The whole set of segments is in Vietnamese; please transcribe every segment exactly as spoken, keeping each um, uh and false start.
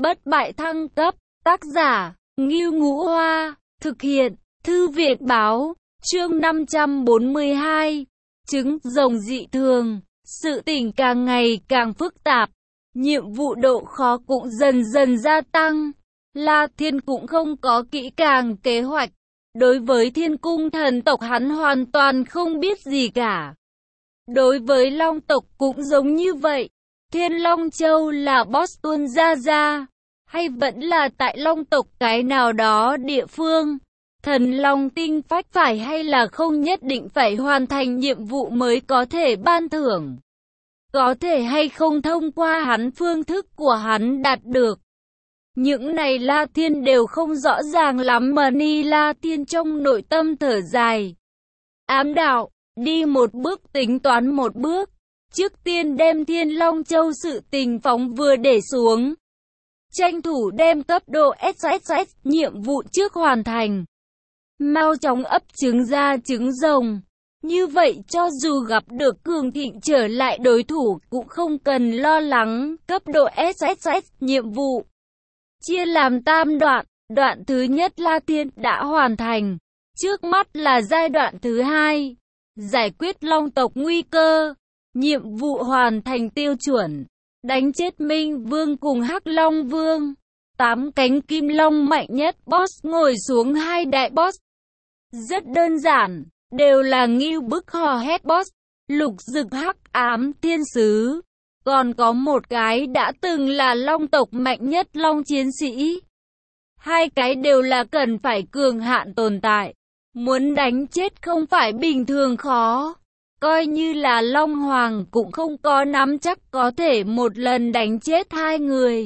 Bất bại thăng cấp, tác giả, Ngưu Ngũ Hoa, thực hiện, Thư viện báo, chương năm trăm bốn mươi hai, trứng rồng dị thường, sự tình càng ngày càng phức tạp, nhiệm vụ độ khó cũng dần dần gia tăng, La Thiên cũng không có kỹ càng kế hoạch, đối với Thiên Cung thần tộc hắn hoàn toàn không biết gì cả. Đối với Long tộc cũng giống như vậy. Thiên Long Châu là boss tuôn ra ra, hay vẫn là tại Long tộc cái nào đó địa phương? Thần Long tinh phách phải hay là không nhất định phải hoàn thành nhiệm vụ mới có thể ban thưởng? Có thể hay không thông qua hắn phương thức của hắn đạt được? Những này La Thiên đều không rõ ràng lắm mà Ni La Thiên trong nội tâm thở dài. Ám đạo, đi một bước tính toán một bước. Trước tiên đem Thiên Long Châu sự tình phóng vừa để xuống. Tranh thủ đem cấp độ ét ét ét nhiệm vụ trước hoàn thành. Mau chóng ấp trứng ra trứng rồng. Như vậy cho dù gặp được cường thịnh trở lại đối thủ cũng không cần lo lắng. Cấp độ ét ét ét nhiệm vụ chia làm tam đoạn. Đoạn thứ nhất La Thiên đã hoàn thành. Trước mắt là giai đoạn thứ hai. Giải quyết Long tộc nguy cơ. Nhiệm vụ hoàn thành tiêu chuẩn. Đánh chết Minh Vương cùng Hắc Long Vương. Tám cánh kim long mạnh nhất boss ngồi xuống hai đại boss. Rất đơn giản. Đều là Ngưu Bức hò hét boss. Lục Dực Hắc Ám Thiên Sứ. Còn có một cái đã từng là Long tộc mạnh nhất Long chiến sĩ. Hai cái đều là cần phải cường hạn tồn tại. Muốn đánh chết không phải bình thường khó. Coi như là Long Hoàng cũng không có nắm chắc có thể một lần đánh chết hai người.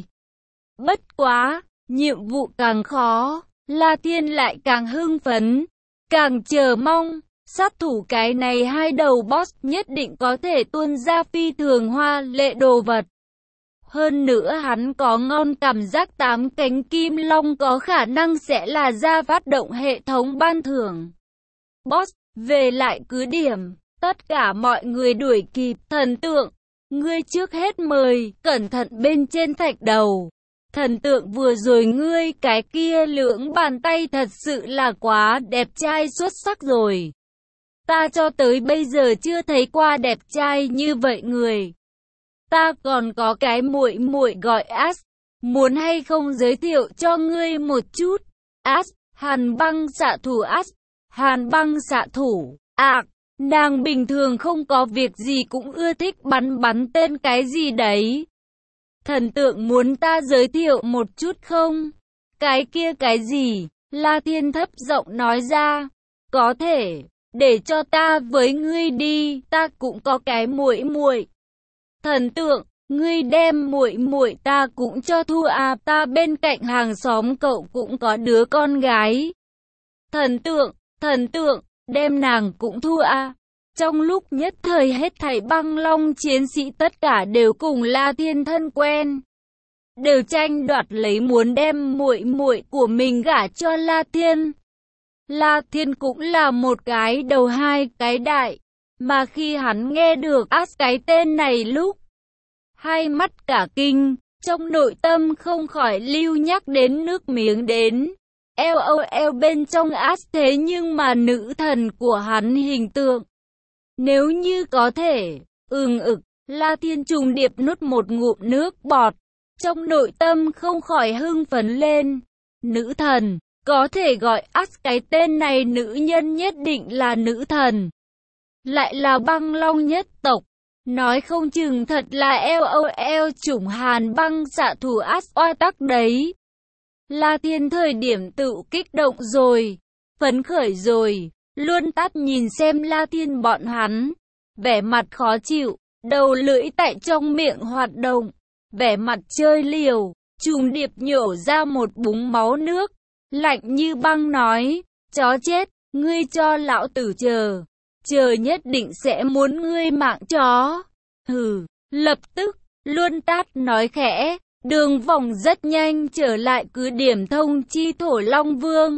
Bất quá, nhiệm vụ càng khó, La Thiên lại càng hưng phấn, càng chờ mong. Sát thủ cái này hai đầu boss nhất định có thể tuôn ra phi thường hoa lệ đồ vật. Hơn nữa hắn có ngon cảm giác tám cánh kim long có khả năng sẽ là ra phát động hệ thống ban thưởng. Boss, về lại cứ điểm. Tất cả mọi người đuổi kịp. Thần tượng, ngươi trước hết mời, cẩn thận bên trên thạch đầu. Thần tượng vừa rồi ngươi cái kia lưỡng bàn tay thật sự là quá đẹp trai xuất sắc rồi. Ta cho tới bây giờ chưa thấy qua đẹp trai như vậy người. Ta còn có cái muội muội gọi As, muốn hay không giới thiệu cho ngươi một chút. As, Hàn Băng xạ thủ As, Hàn Băng xạ thủ, à. Nàng bình thường không có việc gì cũng ưa thích bắn bắn tên cái gì đấy. Thần tượng muốn ta giới thiệu một chút không? Cái kia cái gì? La Thiên thấp giọng nói ra. Có thể, để cho ta với ngươi đi, ta cũng có cái muội muội. Thần tượng, ngươi đem muội muội ta cũng cho thu à, ta bên cạnh hàng xóm cậu cũng có đứa con gái. Thần tượng, thần tượng. Đem nàng cũng thua a. Trong lúc nhất thời hết thảy băng long chiến sĩ tất cả đều cùng La Thiên thân quen. Đều tranh đoạt lấy muốn đem muội muội của mình gả cho La Thiên. La Thiên cũng là một cái đầu hai cái đại. Mà khi hắn nghe được As cái tên này lúc. Hai mắt cả kinh. Trong nội tâm không khỏi lưu nhắc đến nước miếng đến. LOL bên trong As thế nhưng mà nữ thần của hắn hình tượng. Nếu như có thể, ừng ực, La Thiên trùng điệp nuốt một ngụm nước bọt. Trong nội tâm không khỏi hưng phấn lên. Nữ thần, có thể gọi As cái tên này nữ nhân nhất định là nữ thần. Lại là băng long nhất tộc. Nói không chừng thật là LOL chủng Hàn Băng xạ thủ As oa tắc đấy. La Thiên thời điểm tự kích động rồi, phấn khởi rồi, luôn tắt nhìn xem La Thiên bọn hắn, vẻ mặt khó chịu, đầu lưỡi tại trong miệng hoạt động, vẻ mặt chơi liều, trùng điệp nhổ ra một búng máu nước, lạnh như băng nói, chó chết, ngươi cho lão tử chờ, chờ nhất định sẽ muốn ngươi mạng chó, hừ, lập tức, luôn tát nói khẽ. Đường vòng rất nhanh trở lại cứ điểm thông chi Thổ Long Vương.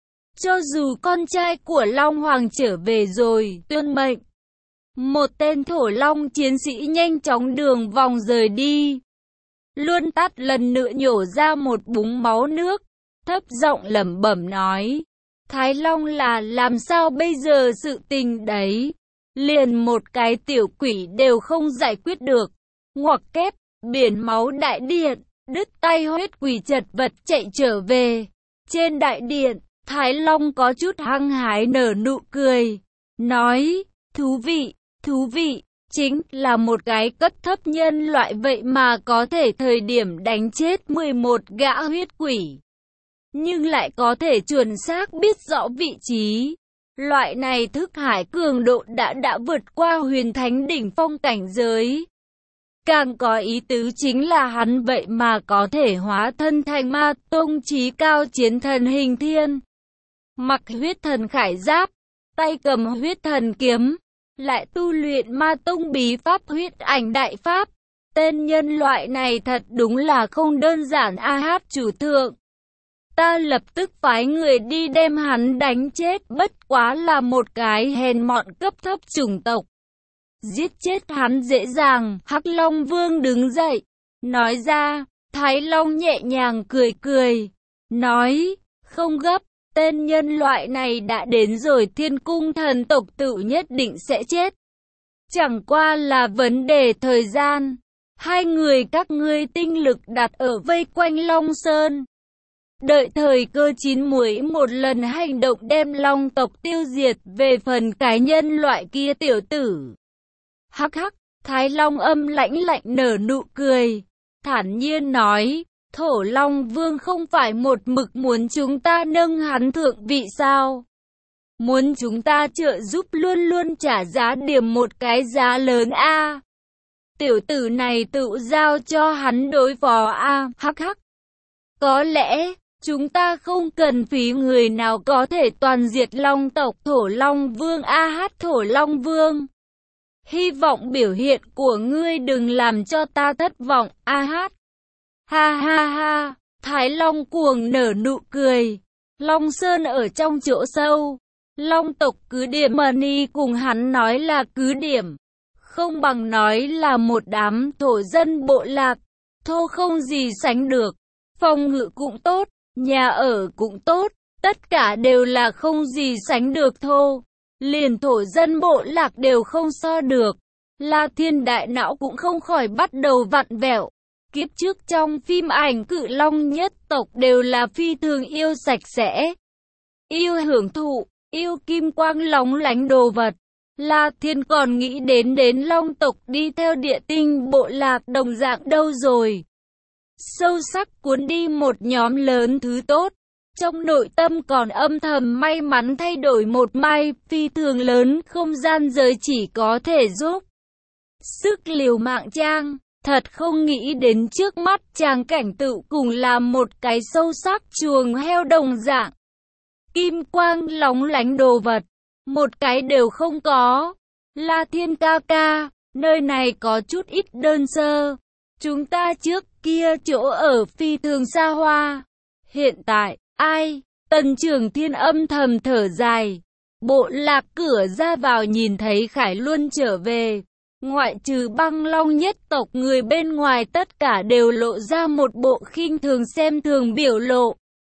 Cho dù con trai của Long Hoàng trở về rồi, tuyên mệnh. Một tên Thổ Long chiến sĩ nhanh chóng đường vòng rời đi. Luân tát lần nữa nhổ ra một búng máu nước, thấp giọng lẩm bẩm nói, Thái Long là làm sao bây giờ sự tình đấy, liền một cái tiểu quỷ đều không giải quyết được, ngoặc kép, biển máu đại điện, đứt tay huyết quỷ chật vật chạy trở về, trên đại điện, Thái Long có chút hăng hái nở nụ cười, nói, thú vị, thú vị. Chính là một cái cấp thấp nhân loại vậy mà có thể thời điểm đánh chết mười một gã huyết quỷ. Nhưng lại có thể chuẩn xác biết rõ vị trí. Loại này thức hải cường độ đã đã vượt qua huyền thánh đỉnh phong cảnh giới. Càng có ý tứ chính là hắn vậy mà có thể hóa thân thành ma tông chí cao chiến thần hình thiên. Mặc huyết thần khải giáp, tay cầm huyết thần kiếm. Lại tu luyện ma tông bí pháp huyết ảnh đại pháp. Tên nhân loại này thật đúng là không đơn giản a hát chủ thượng. Ta lập tức phái người đi đem hắn đánh chết, bất quá là một cái hèn mọn cấp thấp chủng tộc. Giết chết hắn dễ dàng, Hắc Long Vương đứng dậy, nói ra, Thái Long nhẹ nhàng cười cười, nói, không gấp. Tên nhân loại này đã đến rồi, thiên cung thần tộc tự nhất định sẽ chết. Chẳng qua là vấn đề thời gian. Hai người các ngươi tinh lực đặt ở vây quanh Long Sơn. Đợi thời cơ chín muồi một lần hành động đem Long tộc tiêu diệt, về phần cái nhân loại kia tiểu tử. Hắc hắc, Thái Long âm lãnh lạnh nở nụ cười, thản nhiên nói. Thổ Long Vương không phải một mực muốn chúng ta nâng hắn thượng vị sao? Muốn chúng ta trợ giúp luôn luôn trả giá điểm một cái giá lớn a. À. Tiểu tử này tự giao cho hắn đối phó a, à. Hắc hắc. Có lẽ, chúng ta không cần phí người nào có thể toàn diệt Long tộc Thổ Long Vương a hát Thổ Long Vương. Hy vọng biểu hiện của ngươi đừng làm cho ta thất vọng a hát. Ha ha ha, Thái Long cuồng nở nụ cười. Long Sơn ở trong chỗ sâu. Long tộc cứ điểm Mani cùng hắn nói là cứ điểm. Không bằng nói là một đám thổ dân bộ lạc. Thô không gì sánh được. Phòng ngự cũng tốt, nhà ở cũng tốt. Tất cả đều là không gì sánh được thô. Liền thổ dân bộ lạc đều không so được. La Thiên đại não cũng không khỏi bắt đầu vặn vẹo. Kiếp trước trong phim ảnh Cự Long nhất tộc đều là phi thường yêu sạch sẽ, yêu hưởng thụ, yêu kim quang lóng lánh đồ vật. La Thiên còn nghĩ đến đến Long tộc đi theo địa tinh bộ lạc đồng dạng đâu rồi. Sâu sắc cuốn đi một nhóm lớn thứ tốt, trong nội tâm còn âm thầm may mắn thay đổi một mai phi thường lớn không gian giới chỉ có thể giúp sức liều mạng trang. Thật không nghĩ đến trước mắt chàng cảnh tự cùng là một cái sâu sắc chuồng heo đồng dạng. Kim quang lóng lánh đồ vật, một cái đều không có. La Thiên ca ca, nơi này có chút ít đơn sơ. Chúng ta trước kia chỗ ở phi thường xa hoa. Hiện tại, ai? Tần Trường Thiên âm thầm thở dài. Bộ lạc cửa ra vào nhìn thấy Khải Luân trở về. Ngoại trừ Băng Long nhất tộc, người bên ngoài tất cả đều lộ ra một bộ khinh thường xem thường biểu lộ.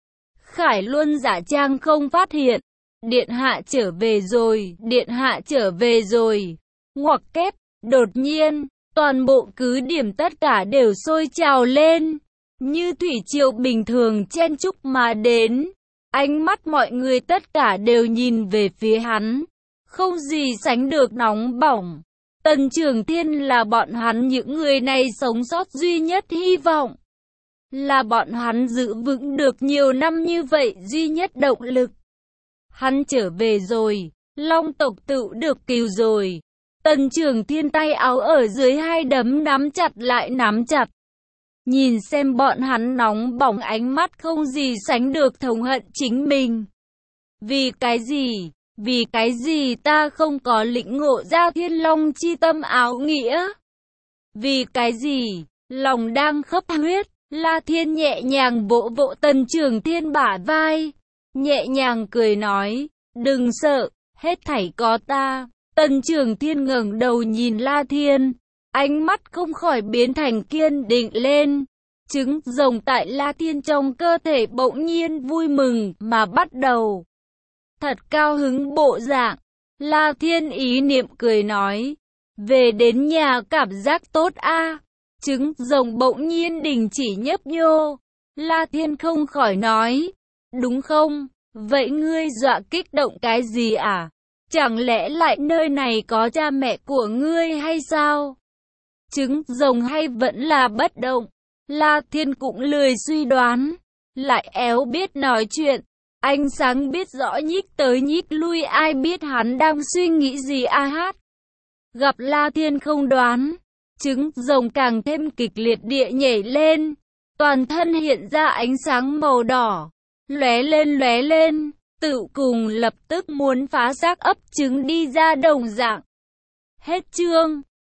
Khải Luân giả trang không phát hiện. Điện hạ trở về rồi, điện hạ trở về rồi. Ngoặc kép, đột nhiên, toàn bộ cứ điểm tất cả đều sôi trào lên. Như thủy triều bình thường chen chúc mà đến. Ánh mắt mọi người tất cả đều nhìn về phía hắn. Không gì sánh được nóng bỏng. Tần Trường Thiên là bọn hắn những người này sống sót duy nhất hy vọng. Là bọn hắn giữ vững được nhiều năm như vậy duy nhất động lực. Hắn trở về rồi, Long tộc tự được cứu rồi. Tần Trường Thiên tay áo ở dưới hai đấm nắm chặt lại nắm chặt. Nhìn xem bọn hắn nóng bỏng ánh mắt không gì sánh được thống hận chính mình. Vì cái gì? Vì cái gì ta không có lĩnh ngộ ra Thiên Long chi tâm áo nghĩa? Vì cái gì? Lòng đang khấp huyết, La Thiên nhẹ nhàng vỗ vỗ Tần Trường Thiên bả vai. Nhẹ nhàng cười nói, đừng sợ, hết thảy có ta. Tần Trường Thiên ngẩng đầu nhìn La Thiên, ánh mắt không khỏi biến thành kiên định lên. Trứng rồng tại La Thiên trong cơ thể bỗng nhiên vui mừng mà bắt đầu thật cao hứng bộ dạng. La Thiên ý niệm cười nói, về đến nhà cảm giác tốt a. À. Trứng rồng bỗng nhiên đình chỉ nhấp nhô. La Thiên không khỏi nói, đúng không? Vậy ngươi dọa kích động cái gì à? Chẳng lẽ lại nơi này có cha mẹ của ngươi hay sao? Trứng rồng hay vẫn là bất động? La Thiên cũng lười suy đoán, lại éo biết nói chuyện. Ánh sáng biết rõ nhích tới nhích lui, ai biết hắn đang suy nghĩ gì a hát. Gặp La Thiên không đoán, trứng rồng càng thêm kịch liệt địa nhảy lên, toàn thân hiện ra ánh sáng màu đỏ, lóe lên lóe lên, tự cùng lập tức muốn phá xác ấp trứng đi ra đồng dạng. Hết chương.